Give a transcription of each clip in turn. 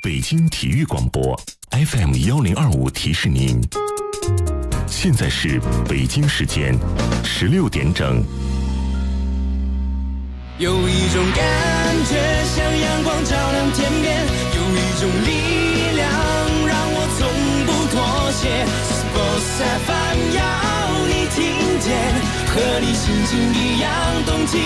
北京体育广播 FM1025提示您，现在是北京时间16点整。 有一种感觉像阳光照亮天边，有一种力量让我从不妥协。Sports FM 要你听见，和你心情一样动起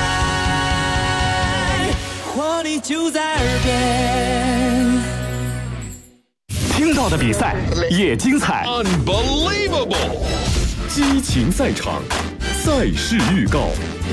来，活力就在耳边。 听到的比赛也精彩 Unbelievable 激情赛场，赛事预告。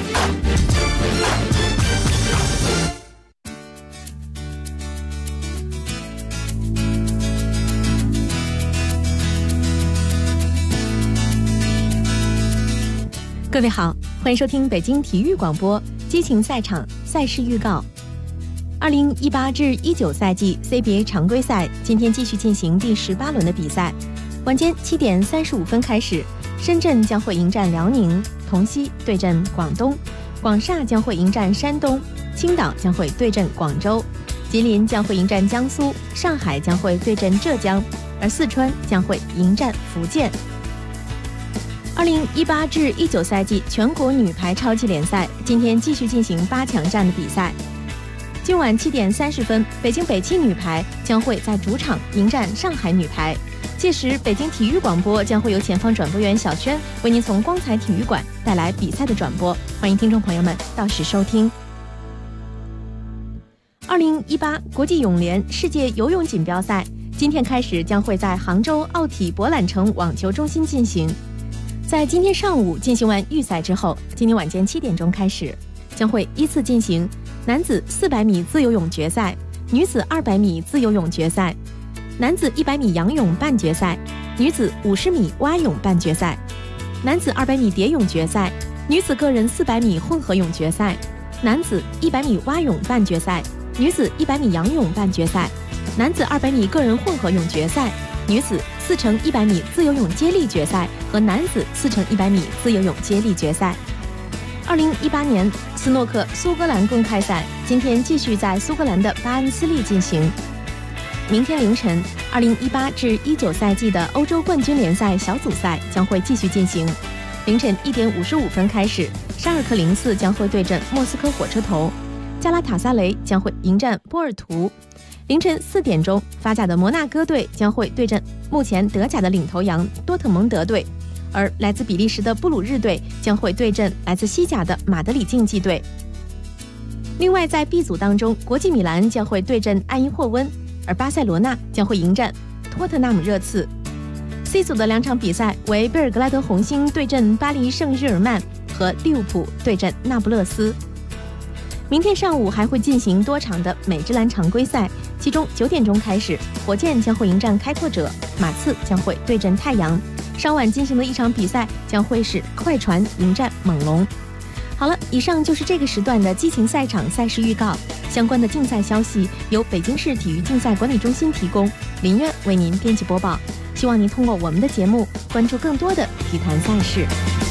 各位好，欢迎收听北京体育广播激情赛场赛事预告。2018至19赛季 CBA 常规赛今天继续进行第18轮的比赛，晚间7点35分开始，深圳将会迎战辽宁，同曦对阵广东，广厦将会迎战山东，青岛将会对阵广州，吉林将会迎战江苏，上海将会对阵浙江，而四川将会迎战福建。2018至19赛季全国女排超级联赛今天继续进行8强战的比赛。今晚7点30分，北京北汽女排将会在主场迎战上海女排。届时，北京体育广播将会由前方转播员小轩为您从光彩体育馆带来比赛的转播，欢迎听众朋友们到时收听。2018国际泳联世界游泳锦标赛今天开始将会在杭州奥体博览城网球中心进行。在今天上午进行完预赛之后，今天晚间7点钟开始，将会依次进行男子400米自由泳决赛、女子200米自由泳决赛、男子100米仰泳半决赛、女子50米蛙泳半决赛、男子200米蝶泳决赛、女子个人400米混合泳决赛、男子100米蛙泳半决赛、女子100米仰泳半决赛、男子200米个人混合泳决赛、女子4×100米自由泳接力决赛和男子4×100米自由泳接力决赛。2018年斯诺克苏格兰公开赛今天继续在苏格兰的巴恩斯利进行。明天凌晨，2018至19赛季的欧洲冠军联赛小组赛将会继续进行。凌晨1点55分开始，沙尔克04将会对阵莫斯科火车头，加拉塔萨雷将会迎战波尔图。凌晨4点钟，法甲的摩纳哥队将会对阵目前德甲的领头羊多特蒙德队，而来自比利时的布鲁日队将会对阵来自西甲的马德里竞技队。另外，在 B 组当中，国际米兰将会对阵埃因霍温，而巴塞罗那将会迎战托特纳姆热刺。C 组的2场比赛为贝尔格拉德红星对阵巴黎圣日耳曼和利物浦对阵那不勒斯。明天上午还会进行多场的美职篮常规赛，其中9点钟开始，火箭将会迎战开拓者，马刺将会对阵太阳。稍晚进行的一场比赛将会是快船迎战猛龙。好了，以上就是这个时段的激情赛场赛事预告，相关的竞赛消息由北京市体育竞赛管理中心提供，林苑为您编辑播报。希望您通过我们的节目关注更多的体坛赛事。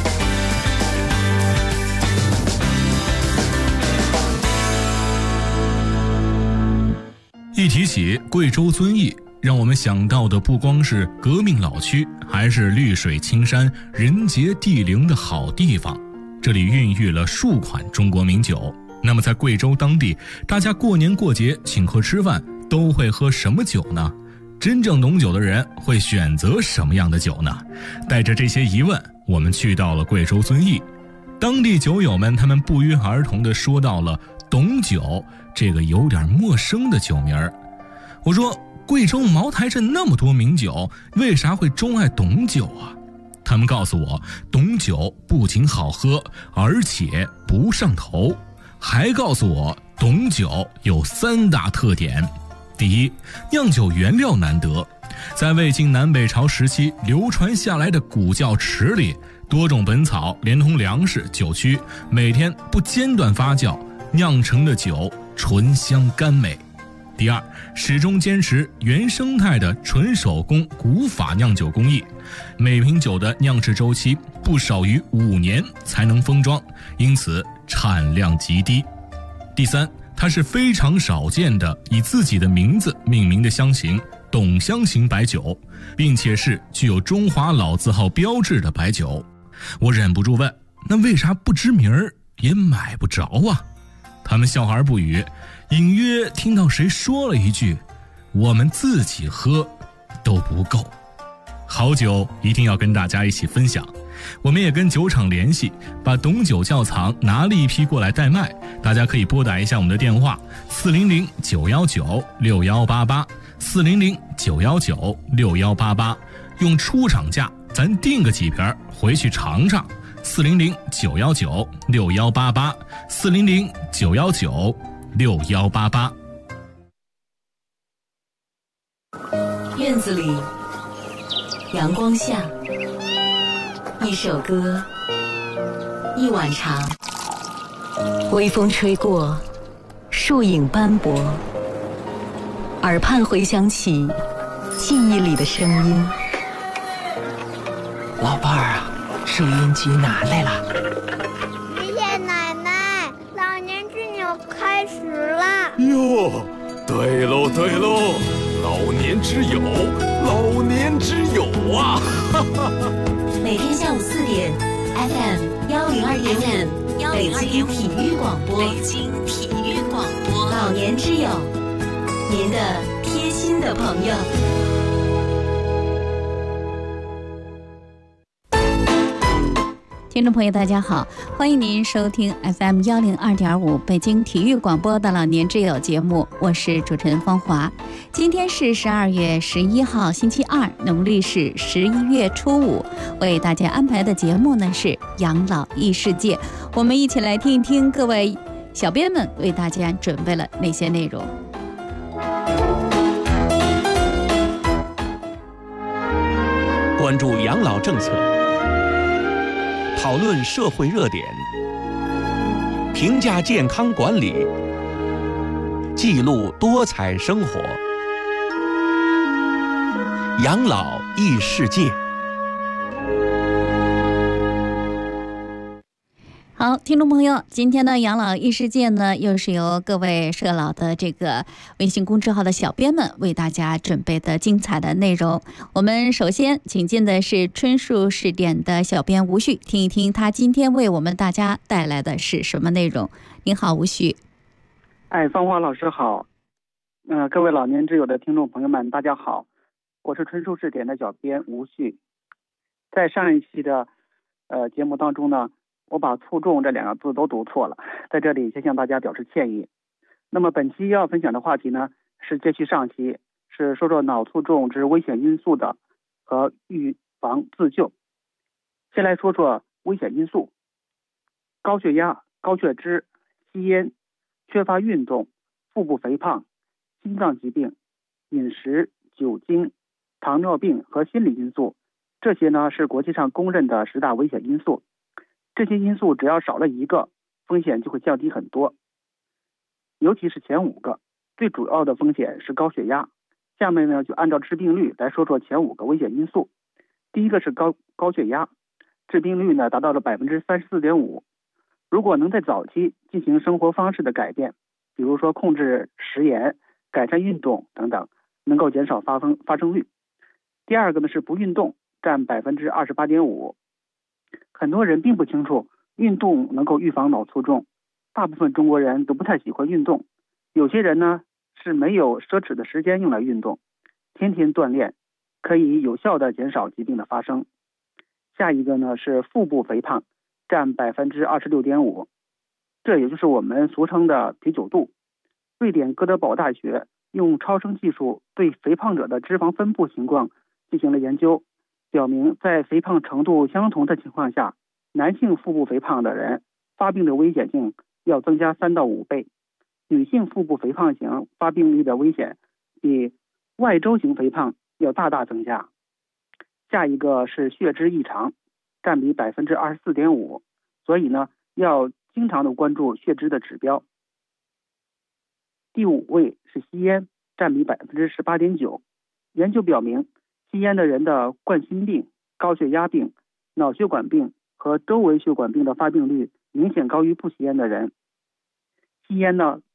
一提起贵州遵义，让我们想到的不光是革命老区，还是绿水青山、人杰地灵的好地方。这里孕育了数款中国名酒。那么在贵州当地，大家过年过节请客吃饭都会喝什么酒呢？真正懂酒的人会选择什么样的酒呢？带着这些疑问，我们去到了贵州遵义。当地酒友们他们不约而同地说到了董酒这个有点陌生的酒名儿。我说，贵州茅台镇那么多名酒，为啥会钟爱董酒啊？他们告诉我，董酒不仅好喝，而且不上头，还告诉我董酒有3大特点。第一，酿酒原料难得，在魏晋南北朝时期流传下来的古窖池里，多种本草连同粮食、酒曲，每天不间断发酵，酿成的酒醇香甘美。第二，始终坚持原生态的纯手工古法酿酒工艺，每瓶酒的酿制周期不少于5年才能封装，因此产量极低。第三， 它是非常少见的以自己的名字命名的香型董香型白酒，并且是具有中华老字号标志的白酒。我忍不住问，那为啥不知名儿也买不着啊？他们笑而不语，隐约听到谁说了一句，我们自己喝都不够。好酒一定要跟大家一起分享，我们也跟酒厂联系，把董酒窖藏拿了一批过来代卖，大家可以拨打一下我们的电话400-919-6188 400-919-6188，用出厂价咱订个几瓶回去尝尝。400-919-6188 400-919-6188。 院子里，阳光下，一首歌，一碗茶，微风吹过，树影斑驳，耳畔回响起记忆里的声音。 老伴儿啊，收音机拿来了。 爷爷奶奶，老年之友开始了。 哟，对喽对喽，老年之友，老年之友啊！ 每天下午4点 ，FM 102.5，北京体育广播，北京体育广播，老年之友，您的贴心的朋友。 听众朋友大家好，欢迎您收听 FM 102.5北京体育广播的老年之友节目，我是主持人芳华。今天是12月11号星期二，农历是11月初5，为大家安排的节目呢是养老异世界，我们一起来听一听各位小编们为大家准备了哪些内容。 关注养老政策，讨论社会热点，评价健康管理，记录多彩生活，养老异世界。 好，听众朋友，今天的养老异世界呢，又是由各位社老的这个微信公众号的小编们为大家准备的精彩的内容。我们首先请进的是春树试点的小编吴旭，听一听他今天为我们大家带来的是什么内容。您好，吴旭。 芳华老师好。各位老年之友的听众朋友们，大家好，我是春树试点的小编吴旭。在上一期的节目当中呢，我把卒中这2个字都读错了，在这里先向大家表示歉意。那么本期要分享的话题呢，是接续上期，是说说脑卒中之危险因素的和预防自救。先来说说危险因素：高血压、高血脂、吸烟、缺乏运动、腹部肥胖、心脏疾病、饮食、酒精、糖尿病和心理因素，这些呢是国际上公认的10大危险因素。这些因素只要少了一个，风险就会降低很多，尤其是前5个。最主要的风险是高血压。下面呢就按照致病率来说说前5个危险因素。第一个是高血压，致病率呢达到了 34.5%。如果能在早期进行生活方式的改变，比如说控制食盐、改善运动等等，能够减少发生率。第二个呢是不运动，占 28.5%。很多人并不清楚运动能够预防脑卒中，大部分中国人都不太喜欢运动，有些人呢是没有奢侈的时间用来运动，天天锻炼可以有效的减少疾病的发生。下一个呢是腹部肥胖，占 26.5%， 这也就是我们俗称的啤酒肚。瑞典哥德堡大学用超声技术对肥胖者的脂肪分布情况进行了研究，表明在肥胖程度相同的情况下，男性腹部肥胖的人发病的危险性要增加3到5倍，女性腹部肥胖型发病率的危险比外周型肥胖要大大增加。下一个是血脂异常，占比 24.5%， 所以呢要经常的关注血脂的指标。第5位是吸烟，占比 18.9%。 研究表明，吸烟的人的冠心病、高血压病、脑血管病和周围血管病的发病率明显高于不吸烟的人。吸烟呢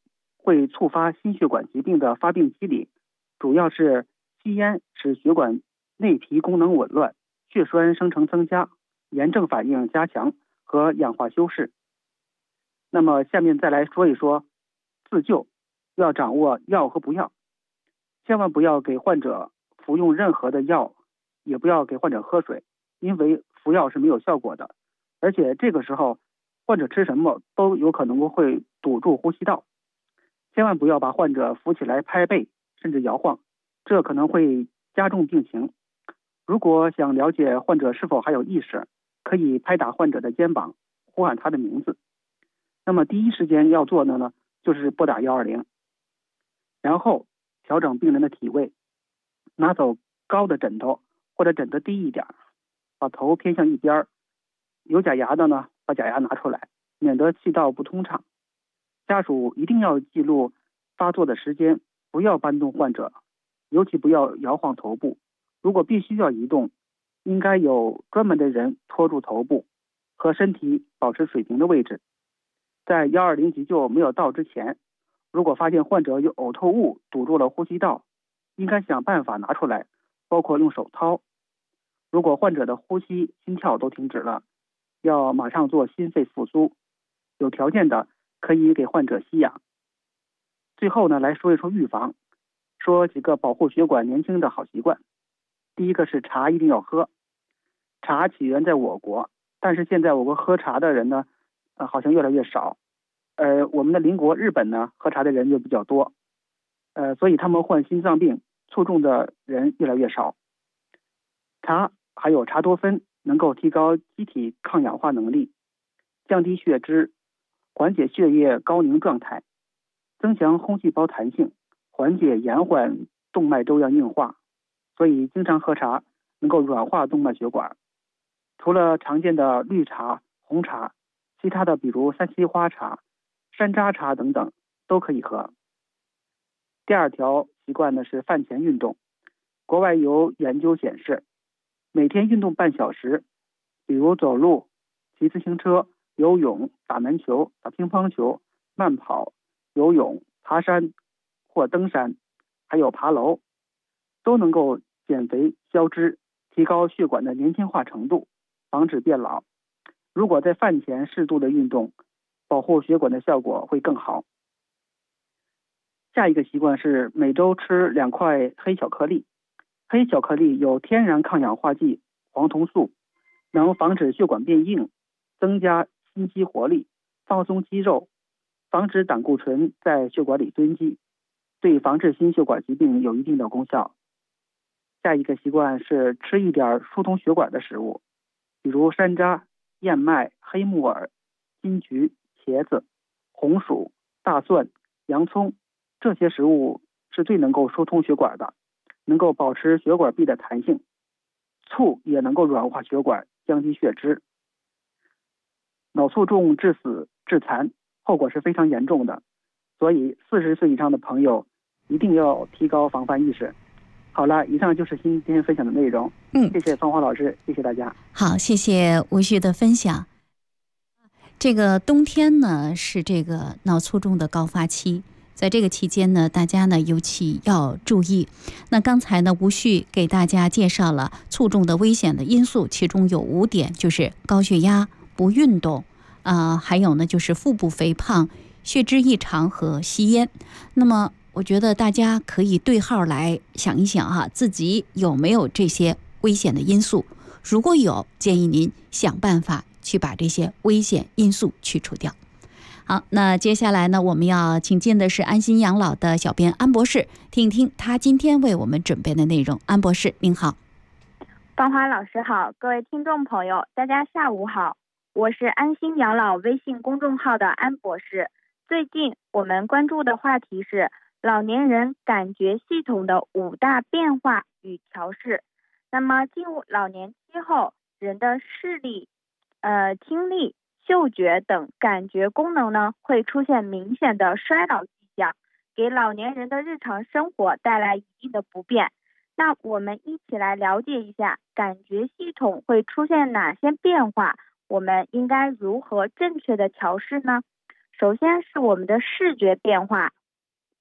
会触发心血管疾病的发病机理，主要是吸烟使血管内皮功能紊乱，血栓生成增加，炎症反应加强和氧化修饰。那么下面再来说一说自救，要掌握要和不要，千万不要给患者服用任何的药，也不要给患者喝水，因为服药是没有效果的，而且这个时候患者吃什么都有可能会堵住呼吸道。千万不要把患者扶起来拍背甚至摇晃，这可能会加重病情。如果想了解患者是否还有意识，可以拍打患者的肩膀，呼喊他的名字。那么第一时间要做的呢，就是拨打120，然后调整病人的体位，拿走高的枕头或者枕得低一点，把头偏向一边，有假牙的呢，把假牙拿出来，免得气道不通畅。家属一定要记录发作的时间，不要搬动患者，尤其不要摇晃头部。如果必须要移动，应该有专门的人托住头部，和身体保持水平的位置。在120急救没有到之前，如果发现患者有呕吐物堵住了呼吸道，应该想办法拿出来，包括用手掏。如果患者的呼吸、心跳都停止了，要马上做心肺复苏，有条件的可以给患者吸氧。最后呢，来说一说预防，说几个保护血管年轻的好习惯。第一个是茶一定要喝。茶起源在我国，但是现在我国喝茶的人呢，好像越来越少。我们的邻国日本呢，喝茶的人就比较多，所以他们患心脏病卒中的人越来越少。茶还有茶多酚，能够提高机体抗氧化能力，降低血脂，缓解血液高凝状态，增强红细胞弹性，缓解延缓动脉粥样硬化。所以经常喝茶能够软化动脉血管。除了常见的绿茶、红茶，其他的比如三七花茶、山楂茶等等都可以喝。第二条习惯呢是饭前运动。国外有研究显示，每天运动半小时，比如走路、骑自行车、游泳、打篮球、打乒乓球、慢跑、游泳、爬山或登山，还有爬楼，都能够减肥消脂，提高血管的年轻化程度，防止变老。如果在饭前适度的运动，保护血管的效果会更好。下一个习惯是每周吃2块黑巧克力。黑巧克力有天然抗氧化剂黄酮素，能防止血管变硬，增加心肌活力，放松肌肉，防止胆固醇在血管里堆积，对防治心血管疾病有一定的功效。下一个习惯是吃一点疏通血管的食物，比如山楂、燕麦、黑木耳、金桔、茄子、红薯、大蒜、洋葱，这些食物是最能够疏通血管的，能够保持血管壁的弹性。醋也能够软化血管，降低血脂。脑卒中致死致残，后果是非常严重的，所以40岁以上的朋友一定要提高防范意识。好了，以上就是今天分享的内容。谢谢芳华老师，谢谢大家。 好，谢谢吴旭的分享。这个冬天呢是这个脑卒中的高发期，在这个期间呢，大家呢尤其要注意。那刚才呢，吴旭给大家介绍了卒中的危险的因素，其中有5点，就是高血压、不运动，还有呢就是腹部肥胖、血脂异常和吸烟。那么我觉得大家可以对号来想一想哈，自己有没有这些危险的因素？如果有，建议您想办法去把这些危险因素去除掉。好，那接下来呢，我们要请进的是安心养老的小编安博士，听一听他今天为我们准备的内容。安博士，您好。 芳华老师好，各位听众朋友，大家下午好，我是安心养老微信公众号的安博士。最近我们关注的话题是老年人感觉系统的5大变化与调试。那么进入老年期后，人的视力、听力、嗅觉等感觉功能呢，会出现明显的衰老迹象，给老年人的日常生活带来一定的不便。那我们一起来了解一下感觉系统会出现哪些变化，我们应该如何正确的调试呢？首先是我们的视觉变化。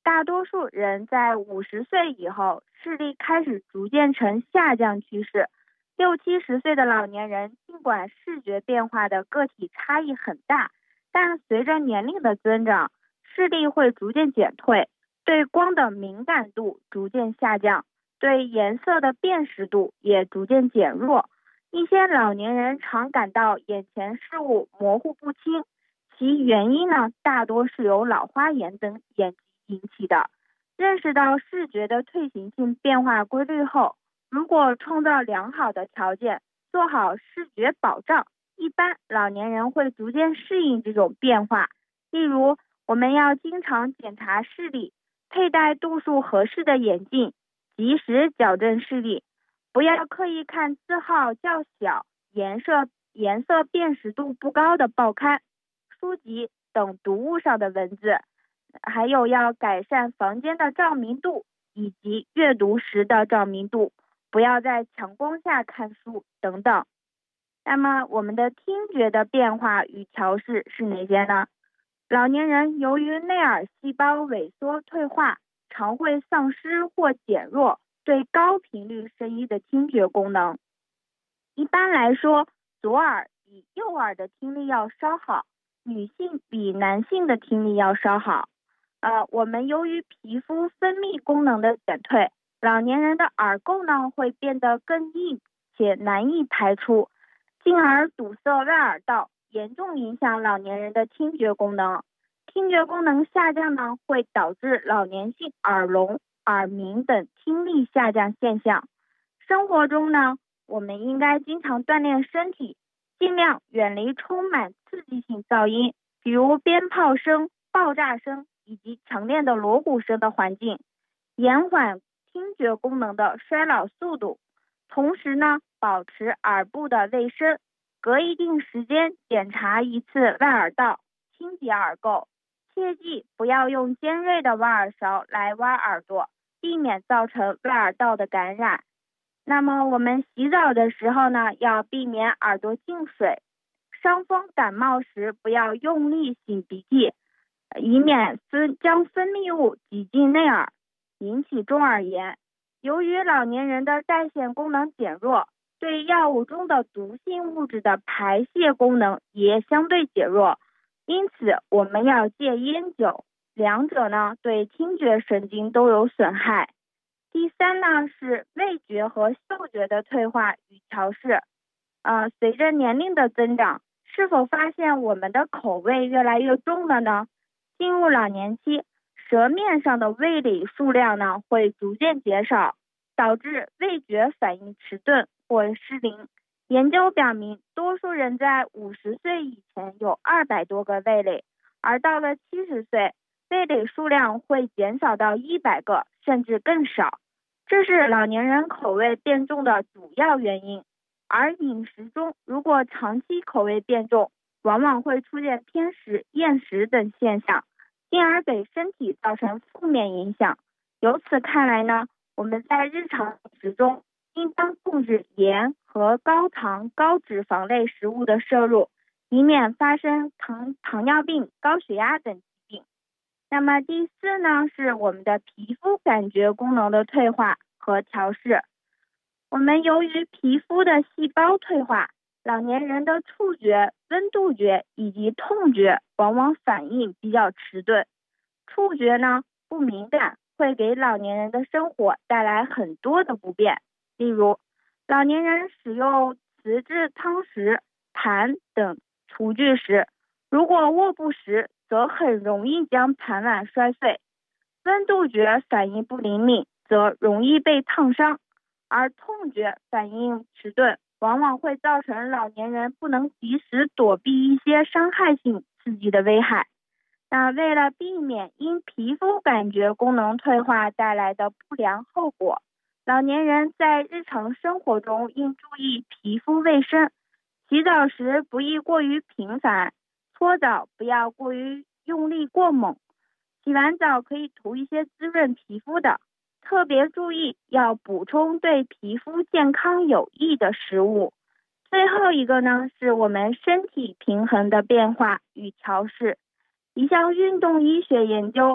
大多数人在50岁以后，视力开始逐渐呈下降趋势。60、70岁的老年人，尽管视觉变化的个体差异很大，但随着年龄的增长，视力会逐渐减退，对光的敏感度逐渐下降，对颜色的辨识度也逐渐减弱。一些老年人常感到眼前事物模糊不清，其原因呢，大多是由老花眼等眼疾引起的。认识到视觉的退行性变化规律后，如果创造良好的条件，做好视觉保障，一般老年人会逐渐适应这种变化。例如，我们要经常检查视力，佩戴度数合适的眼镜，及时矫正视力，不要刻意看字号较小、颜色辨识度不高的报刊、书籍等读物上的文字，还有要改善房间的照明度以及阅读时的照明度，不要在强光下看书等等。那么我们的听觉的变化与调试是哪些呢？老年人由于内耳细胞萎缩退化，常会丧失或减弱对高频率声音的听觉功能。一般来说，左耳比右耳的听力要稍好，女性比男性的听力要稍好。我们由于皮肤分泌功能的减退，老年人的耳垢呢会变得更硬且难以排出，进而堵塞外耳道，严重影响老年人的听觉功能。听觉功能下降呢，会导致老年性耳聋、耳鸣等听力下降现象。生活中呢，我们应该经常锻炼身体，尽量远离充满刺激性噪音，比如鞭炮声、爆炸声以及强烈的锣鼓声的环境，延缓听觉功能的衰老速度。同时呢，保持耳部的卫生，隔一定时间检查一次外耳道，清洁耳垢。切记不要用尖锐的挖耳勺来挖耳朵，避免造成外耳道的感染。那么我们洗澡的时候呢，要避免耳朵进水。伤风感冒时不要用力擤鼻涕，以免将分泌物挤进内耳，引起中耳炎。由于老年人的代谢功能减弱，对药物中的毒性物质的排泄功能也相对减弱，因此我们要戒烟酒，两者呢对听觉神经都有损害。第三呢是味觉和嗅觉的退化与调试。随着年龄的增长，是否发现我们的口味越来越重了呢？进入老年期，舌面上的味蕾数量呢会逐渐减少，导致味觉反应迟钝或失灵。研究表明，多数人在50岁以前有200多个味蕾，而到了70岁，味蕾数量会减少到100个，甚至更少。这是老年人口味变重的主要原因。而饮食中如果长期口味变重，往往会出现偏食、厌食等现象，进而给身体造成负面影响。由此看来呢，我们在日常饮食中应当控制盐和高糖、高脂肪类食物的摄入，以免发生糖尿病、高血压等疾病。那么第四呢，是我们的皮肤感觉功能的退化和调试。我们由于皮肤的细胞退化，老年人的触觉、温度觉以及痛觉往往反应比较迟钝。触觉呢不敏感，会给老年人的生活带来很多的不便。例如，老年人使用瓷质汤匙、盘等厨具时，如果握不实，则很容易将盘碗摔碎。温度觉反应不灵敏，则容易被烫伤。而痛觉反应迟钝，往往会造成老年人不能及时躲避一些伤害性刺激的危害。那为了避免因皮肤感觉功能退化带来的不良后果，老年人在日常生活中应注意皮肤卫生，洗澡时不宜过于频繁，搓澡不要过于用力过猛，洗完澡可以涂一些滋润皮肤的。特别注意要补充对皮肤健康有益的食物。最后一个呢，是我们身体平衡的变化与调试。一项运动医学研究，记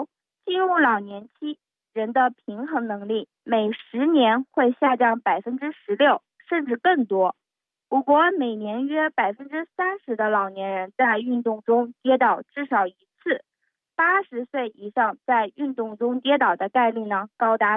进入老年期，人的平衡能力每10年会下降16%，甚至更多。我国每年约30%的老年人在运动中跌倒至少1次，80岁以上在运动中跌倒的概率呢高达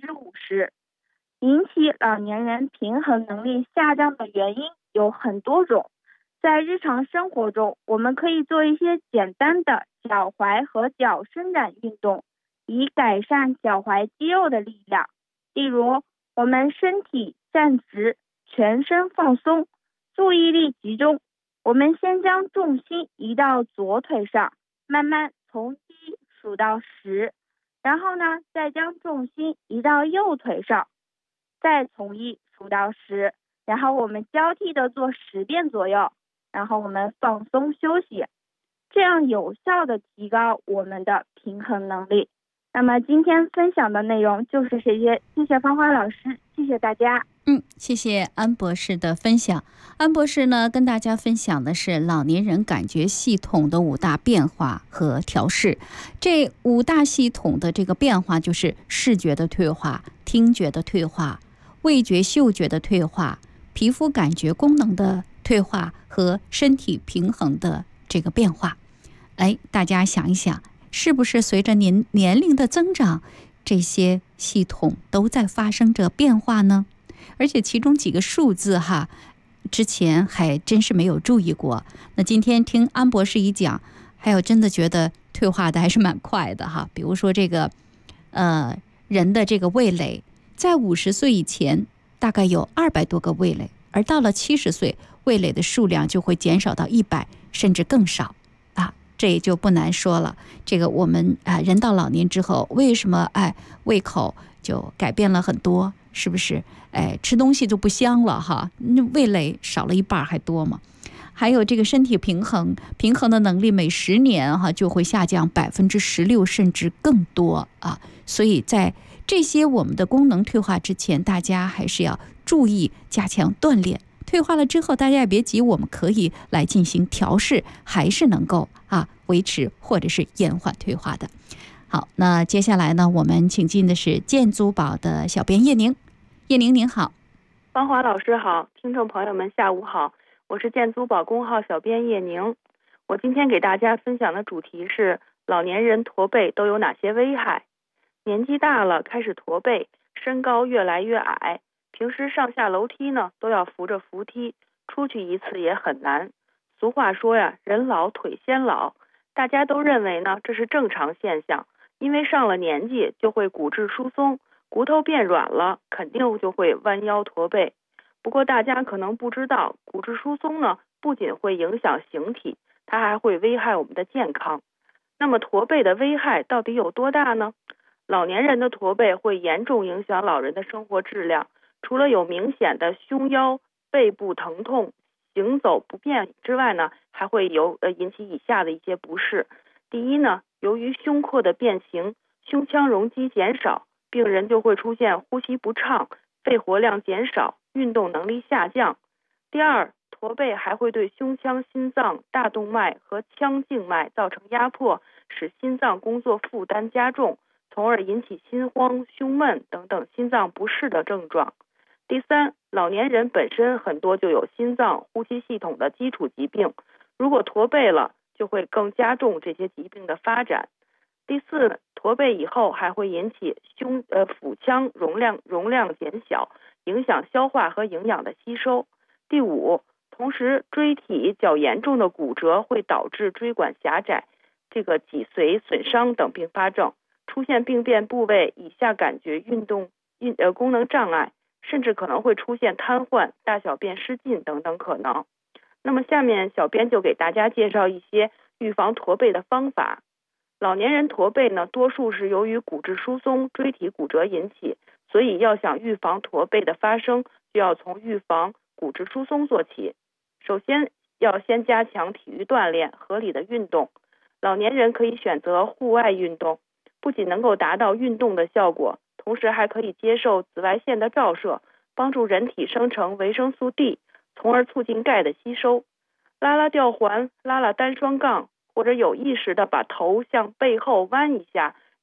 50%。引起老年人平衡能力下降的原因有很多种，在日常生活中，我们可以做一些简单的脚踝和脚伸展运动，以改善脚踝肌肉的力量。例如，我们身体站直，全身放松，注意力集中。我们先将重心移到左腿上，慢慢从1数到10，然后呢，再将重心移到右腿上，再从1数到10，然后我们交替的做10遍左右，然后我们放松休息，这样有效的提高我们的平衡能力。那么今天分享的内容就是这些，谢谢芳华老师，谢谢大家。 谢谢安博士的分享。安博士呢，跟大家分享的是老年人感觉系统的5大变化和调试。这5大系统的这个变化，就是视觉的退化、听觉的退化、味觉嗅觉的退化、皮肤感觉功能的退化和身体平衡的这个变化。大家想一想，是不是随着年龄的增长，这些系统都在发生着变化呢？而且其中几个数字之前还真是没有注意过。那今天听安博士一讲，还有真的觉得退化的还是蛮快的比如说这个人的这个味蕾，在50岁以前大概有200多个味蕾，而到了70岁，味蕾的数量就会减少到100，甚至更少这也就不难说了。这个我们人到老年之后，为什么胃口就改变了很多？是不是吃东西就不香了那味蕾少了1半还多吗？还有这个身体平衡的能力，每10年就会下降16%，甚至更多所以在这些我们的功能退化之前，大家还是要注意加强锻炼。退化了之后，大家也别急，我们可以来进行调试，还是能够维持或者是延缓退化的。好，那接下来呢，我们请进的是建租宝的小编叶宁。叶宁您好。 芳华老师好，听众朋友们下午好，我是建租宝公号小编叶宁。我今天给大家分享的主题是老年人驼背都有哪些危害。年纪大了开始驼背，身高越来越矮，平时上下楼梯呢都要扶着扶梯，出去一次也很难。俗话说人老腿先老，大家都认为呢这是正常现象，因为上了年纪就会骨质疏松，骨头变软了，肯定就会弯腰驼背。不过大家可能不知道，骨质疏松呢不仅会影响形体，它还会危害我们的健康。那么驼背的危害到底有多大呢？老年人的驼背会严重影响老人的生活质量，除了有明显的胸腰、背部疼痛、行走不便之外呢，还会引起以下的一些不适。第一呢，由于胸廓的变形，胸腔容积减少，病人就会出现呼吸不畅、肺活量减少、运动能力下降。第二，驼背还会对胸腔、心脏、大动脉和腔静脉造成压迫，使心脏工作负担加重，从而引起心慌、胸闷等等心脏不适的症状。第三，老年人本身很多就有心脏、呼吸系统的基础疾病，如果驼背了，就会更加重这些疾病的发展。第四，驼背以后还会引起腹腔容量减小，影响消化和营养的吸收。第五，同时椎体较严重的骨折会导致椎管狭窄、脊髓损伤等并发症，出现病变部位以下感觉功能障碍，甚至可能会出现瘫痪、大小便失禁等等可能。那么下面小编就给大家介绍一些预防驼背的方法。老年人驼背呢，多数是由于骨质疏松、椎体骨折引起，所以要想预防驼背的发生，就要从预防骨质疏松做起。首先要先加强体育锻炼，合理的运动。老年人可以选择户外运动，不仅能够达到运动的效果，同时还可以接受紫外线的照射，帮助人体生成维生素 D， 从而促进钙的吸收。拉拉吊环、拉拉单双杠，或者有意识的把头向背后弯一下，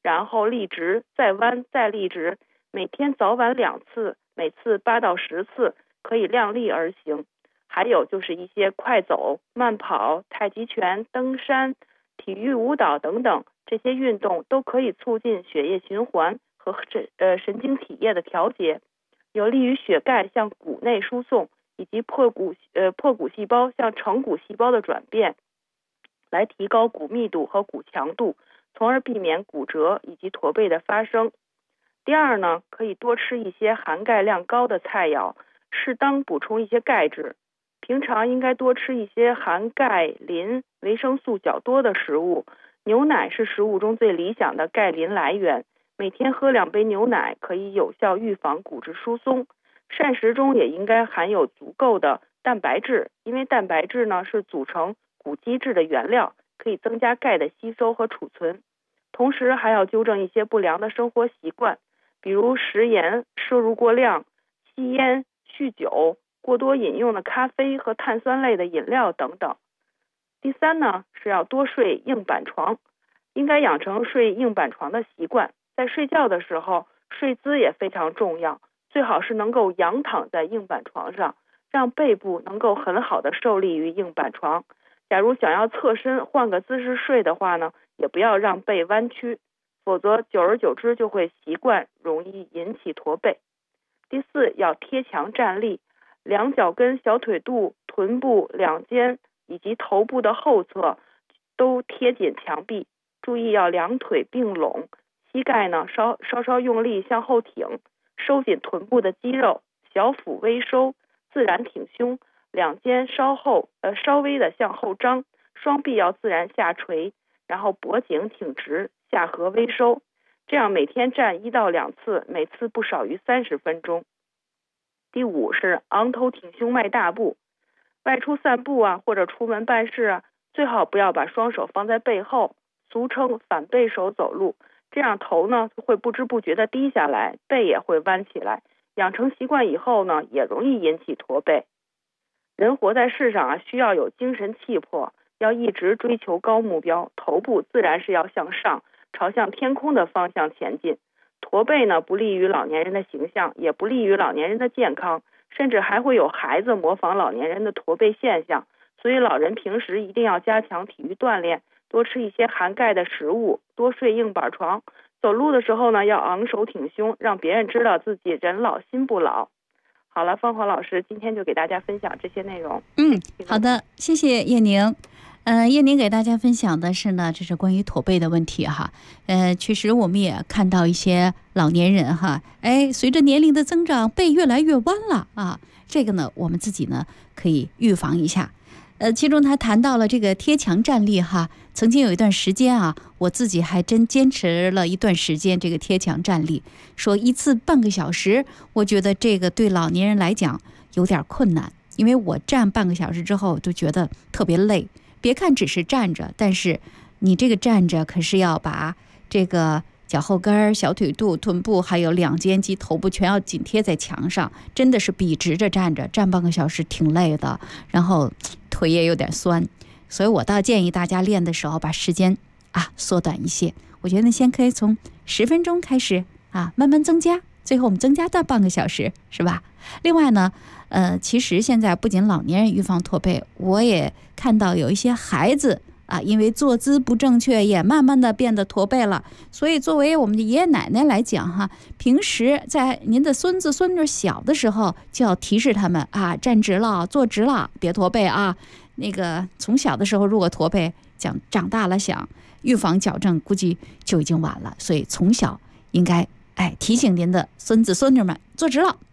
然后立直，再弯，再立直，每天早晚2次，每次8到10次，可以量力而行。还有就是一些快走、慢跑、太极拳、登山、体育舞蹈等等，这些运动都可以促进血液循环和神经体液的调节，有利于血钙向骨内输送，以及破骨细胞向成骨细胞的转变，来提高骨密度和骨强度，从而避免骨折以及驼背的发生。第二呢，可以多吃一些含钙量高的菜肴，适当补充一些钙质。平常应该多吃一些含钙、磷、维生素较多的食物，牛奶是食物中最理想的钙磷来源，每天喝2杯牛奶可以有效预防骨质疏松。膳食中也应该含有足够的蛋白质，因为蛋白质呢是组成骨基质的原料，可以增加钙的吸收和储存。同时还要纠正一些不良的生活习惯，比如食盐摄入过量、吸烟、酗酒、过多饮用的咖啡和碳酸类的饮料等等。第三呢，是要多睡硬板床，应该养成睡硬板床的习惯。在睡觉的时候，睡姿也非常重要，最好是能够仰躺在硬板床上，让背部能够很好的受力于硬板床。假如想要侧身换个姿势睡的话呢，也不要让背弯曲，否则久而久之就会习惯，容易引起驼背。第四，要贴墙站立，两脚跟、小腿肚、臀部、两肩以及头部的后侧都贴紧墙壁，注意要两腿并拢，膝盖呢稍稍用力向后挺，收紧臀部的肌肉，小腹微收，自然挺胸，两肩稍微的向后张，双臂要自然下垂，然后脖颈挺直，下颌微收。这样每天站1到2次，每次不少于30分钟。第五是昂头挺胸迈大步，外出散步啊，或者出门办事啊，最好不要把双手放在背后，俗称反背手走路，这样头呢会不知不觉的低下来，背也会弯起来，养成习惯以后呢，也容易引起驼背。人活在世上啊，需要有精神气魄，要一直追求高目标，头部自然是要向上，朝向天空的方向前进。驼背呢，不利于老年人的形象，也不利于老年人的健康，甚至还会有孩子模仿老年人的驼背现象。所以老人平时一定要加强体育锻炼，多吃一些含钙的食物，多睡硬板床。走路的时候呢，要昂首挺胸，让别人知道自己人老心不老。好了，芳华老师今天就给大家分享这些内容。 好的，谢谢叶宁。叶宁给大家分享的是呢，这是关于驼背的问题哈。确实我们也看到一些老年人哈，随着年龄的增长，背越来越弯了啊。这个呢，我们自己呢可以预防一下。其中他谈到了这个贴墙站立哈，曾经有一段时间啊，我自己还真坚持了一段时间这个贴墙站立，说一次半个小时，我觉得这个对老年人来讲有点困难，因为我站半个小时之后就觉得特别累。别看只是站着，但是你这个站着可是要把这个脚后跟、小腿肚、臀部还有两肩及头部全要紧贴在墙上，真的是笔直着站着，站半个小时挺累的，然后腿也有点酸，所以我倒建议大家练的时候把时间缩短一些。我觉得先可以从10分钟开始慢慢增加，最后我们增加到半个小时，是吧？另外呢，其实现在不仅老年人预防驼背，我也看到有一些孩子因为坐姿不正确，也慢慢的变得驼背了。所以作为我们的爷爷奶奶来讲哈，平时在您的孙子孙女小的时候，就要提示他们站直了，坐直了，别驼背啊。那个从小的时候如果驼背，长大了想预防矫正，估计就已经晚了。所以从小应该提醒您的孙子孙女们坐直了。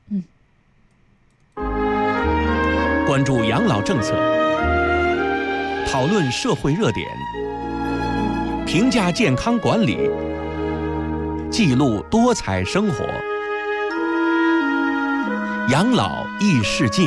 关注养老政策，讨论社会热点，评价健康管理，记录多彩生活。养老异世界，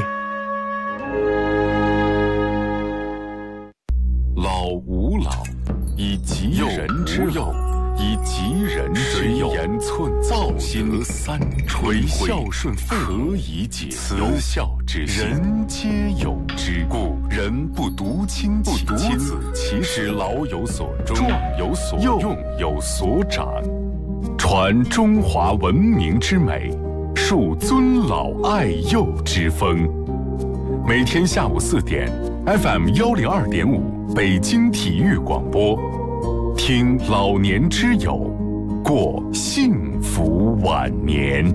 老吾老以及人之老， 以吉人之佑，言寸报心三垂孝顺父母，以解慈孝之心，人皆有之。故人不独亲其亲，其使老有所终，壮有所用，有所长，传中华文明之美，树尊老爱幼之风。每天下午4点 ，FM 102.5北京体育广播，听老年之友，过幸福晚年。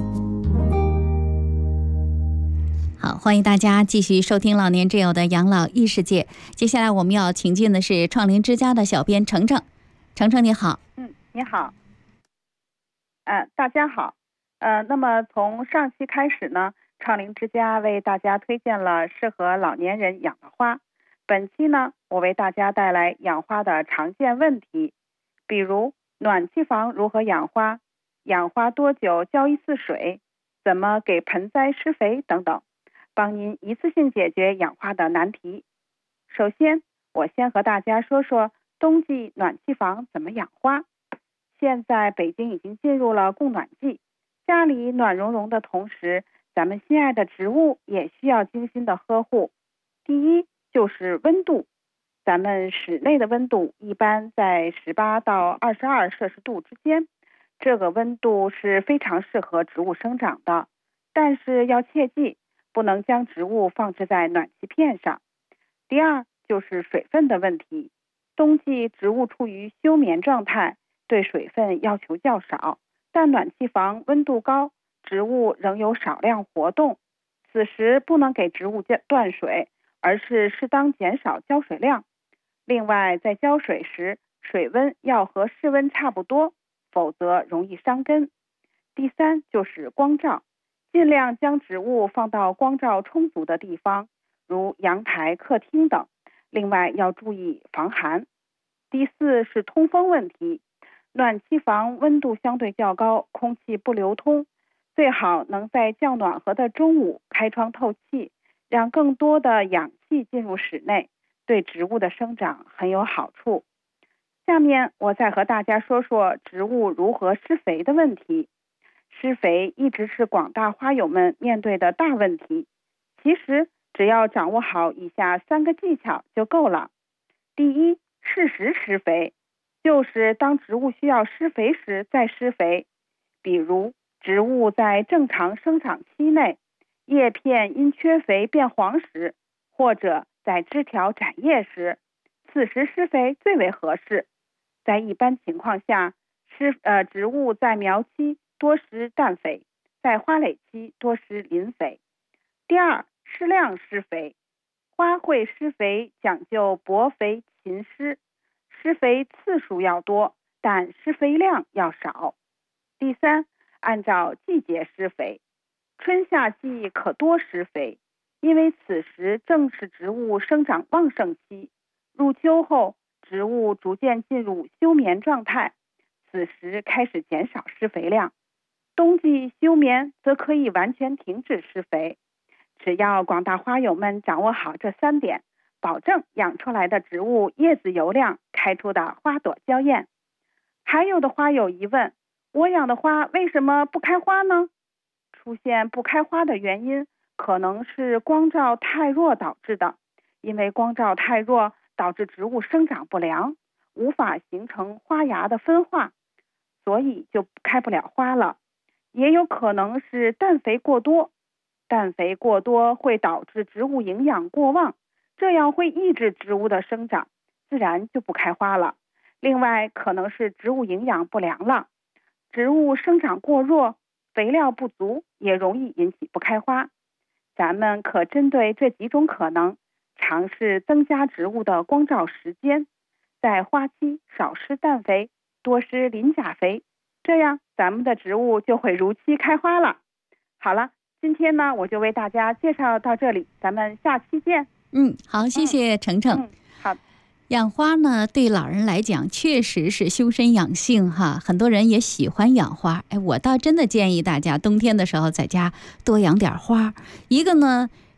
好，欢迎大家继续收听老年之友的养老异世界。接下来我们要请进的是创龄之家的小编程程。程程你好。 你好。大家好。那么从上期开始呢，创龄之家为大家推荐了适合老年人养的花。本期呢，我为大家带来养花的常见问题，比如暖气房如何养花，养花多久浇一次水，怎么给盆栽施肥等等，帮您一次性解决养花的难题。首先，我先和大家说说冬季暖气房怎么养花。现在北京已经进入了供暖季，家里暖融融的同时，咱们心爱的植物也需要精心的呵护。第一就是温度，咱们室内的温度一般在18到22摄氏度之间，这个温度是非常适合植物生长的。但是要切记，不能将植物放置在暖气片上。第二就是水分的问题，冬季植物处于休眠状态，对水分要求较少，但暖气房温度高，植物仍有少量活动，此时不能给植物断水，而是适当减少浇水量。另外，在浇水时，水温要和室温差不多，否则容易伤根。第三就是光照，尽量将植物放到光照充足的地方，如阳台、客厅等。另外要注意防寒。第四是通风问题，暖气房温度相对较高，空气不流通，最好能在较暖和的中午开窗透气，让更多的氧气进入室内，对植物的生长很有好处。下面我再和大家说说植物如何施肥的问题。施肥一直是广大花友们面对的大问题，其实只要掌握好以下3个技巧就够了。第一，适时施肥，就是当植物需要施肥时再施肥。比如植物在正常生长期内，叶片因缺肥变黄时，或者在枝条展叶时，此时施肥最为合适。在一般情况下，植物在苗期多施氮肥，在花蕾期多施磷肥。第二，适量施肥。花卉施肥讲究薄肥勤施，施肥次数要多，但施肥量要少。第三，按照季节施肥。春夏季可多施肥，因为此时正是植物生长旺盛期。入秋后，植物逐渐进入休眠状态，此时开始减少施肥量。冬季休眠则可以完全停止施肥。只要广大花友们掌握好这3点，保证养出来的植物叶子油亮，开出的花朵娇艳。还有的花友疑问，我养的花为什么不开花呢？出现不开花的原因可能是光照太弱导致的，因为光照太弱导致植物生长不良，无法形成花芽的分化，所以就开不了花了。也有可能是氮肥过多，氮肥过多会导致植物营养过旺，这样会抑制植物的生长，自然就不开花了。另外可能是植物营养不良了，植物生长过弱，肥料不足，也容易引起不开花。咱们可针对这几种可能，尝试增加植物的光照时间，在花期少施氮肥，多施磷钾肥，这样咱们的植物就会如期开花了。好了，今天呢我就为大家介绍到这里，咱们下期见。 好，谢谢程程。 好。 养花呢，对老人来讲确实是修身养性哈，很多人也喜欢养花。我倒真的建议大家冬天的时候在家多养点花。一个呢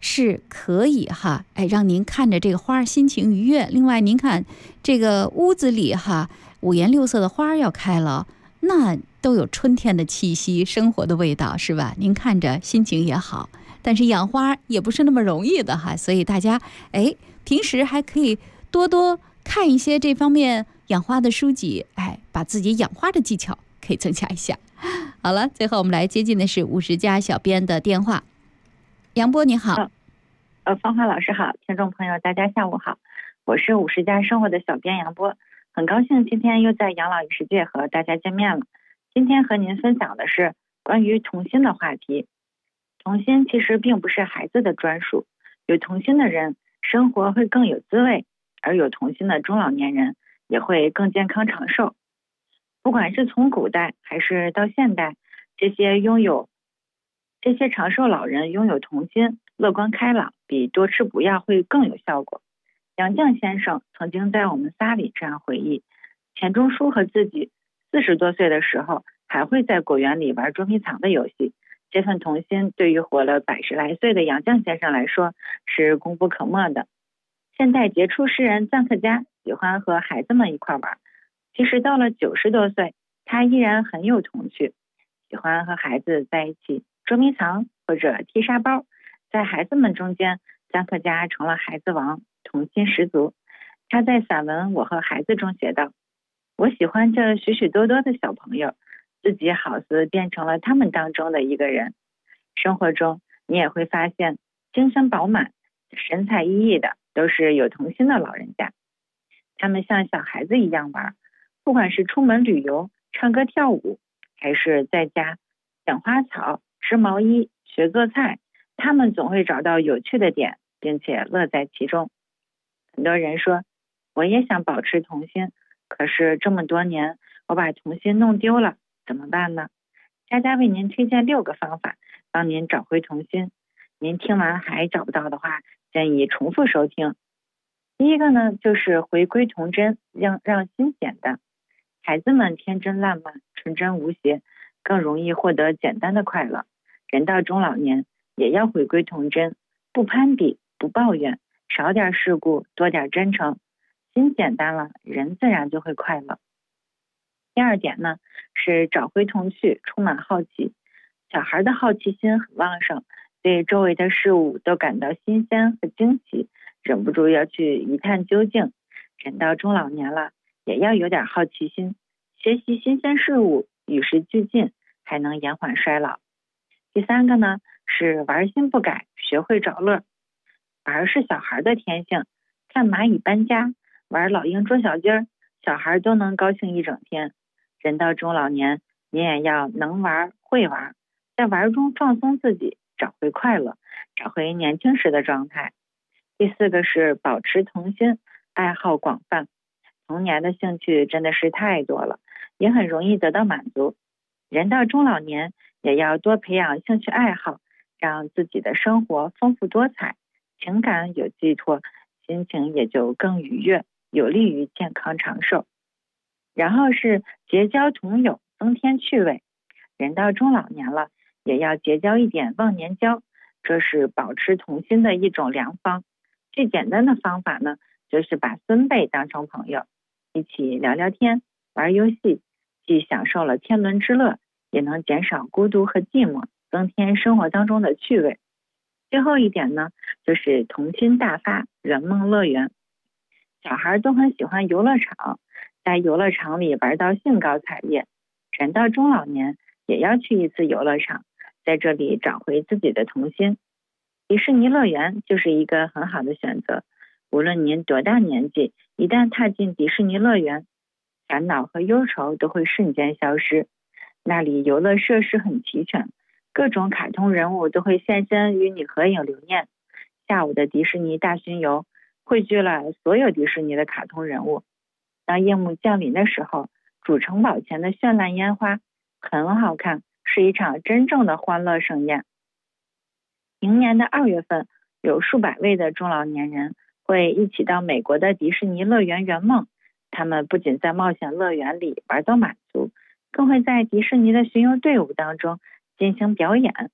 是可以哈，让您看着这个花心情愉悦。另外，您看这个屋子里哈，五颜六色的花要开了，那都有春天的气息，生活的味道，是吧？您看着心情也好。但是养花也不是那么容易的哈，所以大家平时还可以多多看一些这方面养花的书籍，把自己养花的技巧可以增加一下。好了，最后我们来接近的是50家小编的电话。杨波你好。 芳华老师好，听众朋友大家下午好，我是50家生活的小编杨波，很高兴今天又在养老与世界和大家见面了。今天和您分享的是关于童心的话题。童心其实并不是孩子的专属，有童心的人生活会更有滋味，而有童心的中老年人也会更健康长寿。不管是从古代还是到现代，这些长寿老人拥有童心，乐观开朗，比多吃补药会更有效果。杨绛先生曾经在我们仨里这样回忆，钱钟书和自己40多岁的时候还会在果园里玩捉迷藏的游戏，这份童心对于活了110来岁的杨绛先生来说是功不可没的。现代杰出诗人臧克家喜欢和孩子们一块玩，即使到了90多岁，他依然很有童趣，喜欢和孩子在一起捉迷藏或者踢沙包。在孩子们中间，臧克家成了孩子王，童心十足。他在散文《我和孩子》中写道：我喜欢这许许多多的小朋友，自己好似变成了他们当中的一个人。生活中你也会发现，精神饱满、神采奕奕的都是有童心的老人家。他们像小孩子一样玩，不管是出门旅游、唱歌跳舞，还是在家养花草、织毛衣、学做菜，他们总会找到有趣的点，并且乐在其中。很多人说，我也想保持童心，可是这么多年我把童心弄丢了，怎么办呢？佳佳为您推荐6个方法，帮您找回童心。您听完还找不到的话，建议重复收听。第一个呢，就是回归童真，让心简单。孩子们天真烂漫、纯真无邪，更容易获得简单的快乐。人到中老年也要回归童真，不攀比，不抱怨，少点世故，多点真诚。心简单了，人自然就会快乐。第二点呢，是找回童趣，充满好奇。小孩的好奇心很旺盛，对周围的事物都感到新鲜和惊奇，忍不住要去一探究竟。人到中老年了，也要有点好奇心，学习新鲜事物，与时俱进，还能延缓衰老。第三个呢，是玩心不改，学会找乐。玩是小孩的天性，看蚂蚁搬家，玩老鹰捉小鸡儿，小孩都能高兴一整天。人到中老年，你也要能玩会玩，在玩中放松自己，找回快乐，找回年轻时的状态。第四个是保持童心，爱好广泛。童年的兴趣真的是太多了，也很容易得到满足。人到中老年也要多培养兴趣爱好，让自己的生活丰富多彩，情感有寄托，心情也就更愉悦，有利于健康长寿。然后是结交同友，增添趣味。人到中老年了，也要结交一点忘年交，这是保持童心的一种良方。最简单的方法呢，就是把孙辈当成朋友，一起聊聊天，玩游戏，既享受了天伦之乐，也能减少孤独和寂寞，增添生活当中的趣味。最后一点呢，就是童心大发，圆梦乐园。小孩都很喜欢游乐场，在游乐场里玩到兴高采烈。人到中老年也要去一次游乐场，在这里找回自己的童心。迪士尼乐园就是一个很好的选择。无论您多大年纪，一旦踏进迪士尼乐园，烦恼和忧愁都会瞬间消失。那里游乐设施很齐全，各种卡通人物都会现身与你合影留念。下午的迪士尼大巡游汇聚了所有迪士尼的卡通人物。当夜幕降临的时候，主城堡前的绚烂烟花很好看，是一场真正的欢乐盛宴。明年的2月份，有数百位的中老年人会一起到美国的迪士尼乐园圆梦。他们不仅在冒险乐园里玩到满足，更会在迪士尼的巡游队伍当中进行表演。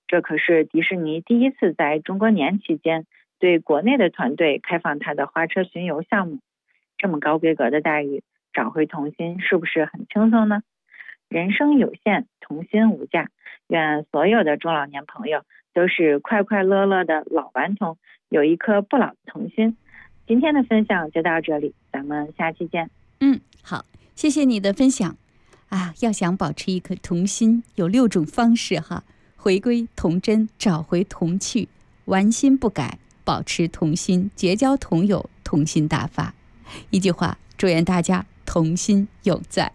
这可是迪士尼第一次在中国年期间对国内的团队开放它的花车巡游项目。这么高规格的待遇，找回童心是不是很轻松呢？人生有限，童心无价，愿所有的中老年朋友都是快快乐乐的老顽童，有一颗不老的童心。今天的分享就到这里，咱们下期见。 好，谢谢你的分享啊！要想保持一颗童心，有6种方式哈：回归童真，找回童趣，玩心不改，保持童心，结交童友，童心大发。一句话，祝愿大家童心永在。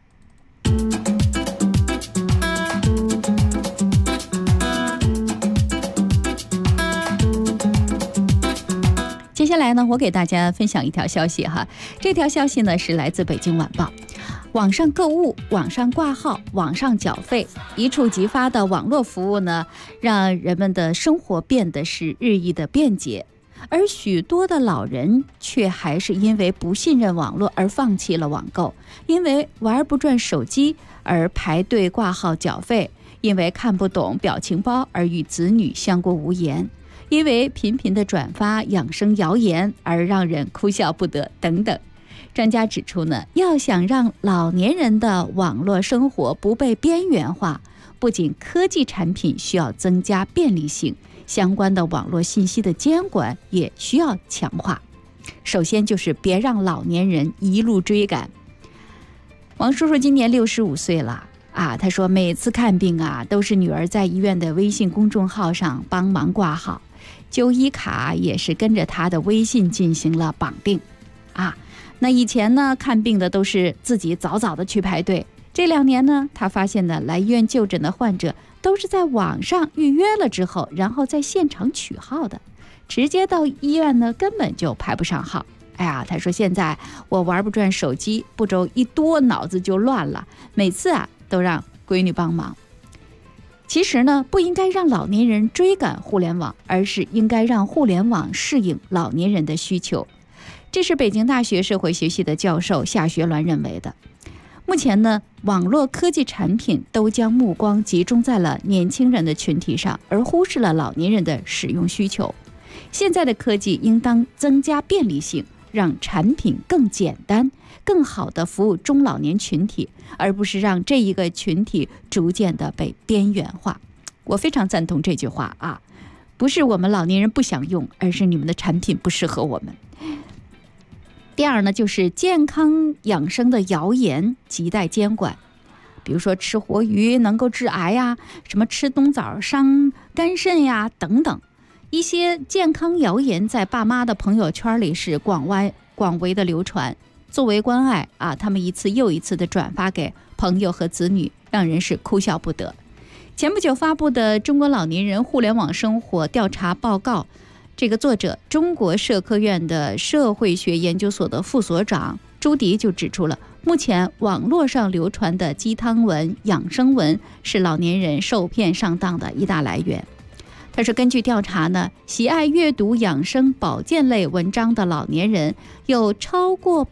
接下来呢，我给大家分享一条消息哈。这条消息呢是来自北京晚报。网上购物、网上挂号、网上缴费，一触即发的网络服务呢，让人们的生活变得是日益的便捷，而许多的老人却还是因为不信任网络而放弃了网购，因为玩不转手机而排队挂号缴费，因为看不懂表情包而与子女相顾无言，因为频频的转发养生谣言而让人哭笑不得等等。专家指出呢，要想让老年人的网络生活不被边缘化，不仅科技产品需要增加便利性，相关的网络信息的监管也需要强化。首先就是别让老年人一路追赶。王叔叔今年65岁了啊，他说每次看病啊，都是女儿在医院的微信公众号上帮忙挂号，就医卡也是跟着他的微信进行了绑定啊。那以前呢，看病的都是自己早早的去排队，这2年呢，他发现呢，来医院就诊的患者都是在网上预约了之后，然后在现场取号的，直接到医院呢根本就排不上号。哎呀，他说现在我玩不转手机，步骤一多，脑子就乱了，每次啊都让闺女帮忙。其实呢，不应该让老年人追赶互联网，而是应该让互联网适应老年人的需求。这是北京大学社会学系的教授夏学鸾认为的。目前呢，网络科技产品都将目光集中在了年轻人的群体上，而忽视了老年人的使用需求。现在的科技应当增加便利性，让产品更简单，更好地服务中老年群体，而不是让这一个群体逐渐地被边缘化。我非常赞同这句话啊，不是我们老年人不想用，而是你们的产品不适合我们。第二呢，就是健康养生的谣言亟待监管，比如说吃活鱼能够致癌呀，什么吃冬枣伤肝肾呀等等，一些健康谣言在爸妈的朋友圈里是广为的流传。作为关爱啊，他们一次又一次的转发给朋友和子女，让人是哭笑不得。前不久发布的中国老年人互联网生活调查报告，这个作者中国社科院的社会学研究所的副所长朱迪就指出了，目前网络上流传的鸡汤文、养生文是老年人受骗上当的一大来源。他说，根据调查呢，喜爱阅读养生保健类文章的老年人有超过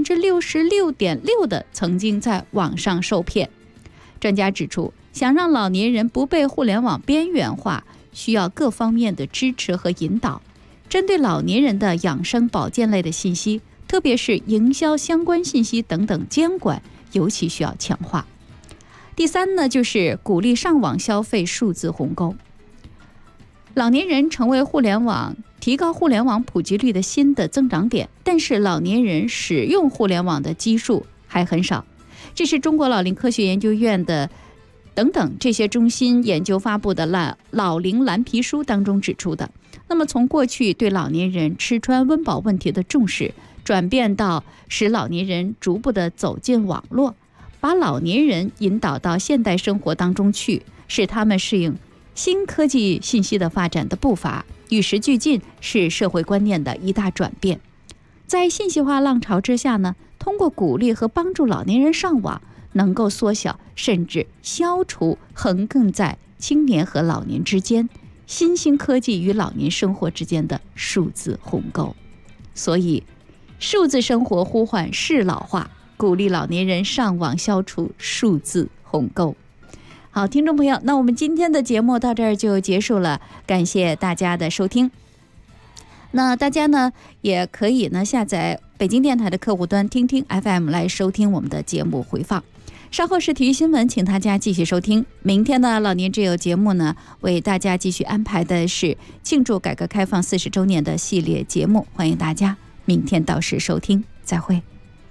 66.6%的曾经在网上受骗。专家指出，想让老年人不被互联网边缘化，需要各方面的支持和引导。针对老年人的养生保健类的信息，特别是营销相关信息等等监管尤其需要强化。第三呢，就是鼓励上网消费数字鸿沟。老年人成为提高互联网普及率的新的增长点，但是老年人使用互联网的基数还很少。这是中国老龄科学研究院的等等这些中心研究发布的老龄蓝皮书当中指出的。那么从过去对老年人吃穿温饱问题的重视，转变到使老年人逐步的走进网络，把老年人引导到现代生活当中去，使他们适应新科技信息的发展的步伐，与时俱进，是社会观念的一大转变。在信息化浪潮之下呢，通过鼓励和帮助老年人上网，能够缩小甚至消除横亘在青年和老年之间、新兴科技与老年生活之间的数字鸿沟。所以数字生活呼唤适老化，鼓励老年人上网，消除数字鸿沟。 好，听众朋友，那我们今天的节目到这儿就结束了，感谢大家的收听。那大家呢也可以呢下载北京电台的客户端听听 FM 来收听我们的节目回放。稍后是体育新闻，请大家继续收听。明天的老年之友节目呢，为大家继续安排的是庆祝改革开放40周年的系列节目，欢迎大家明天到时收听，再会。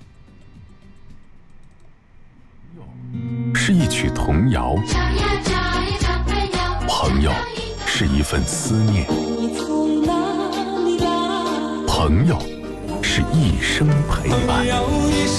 是一曲童谣，朋友是一份思念，朋友是一生陪伴。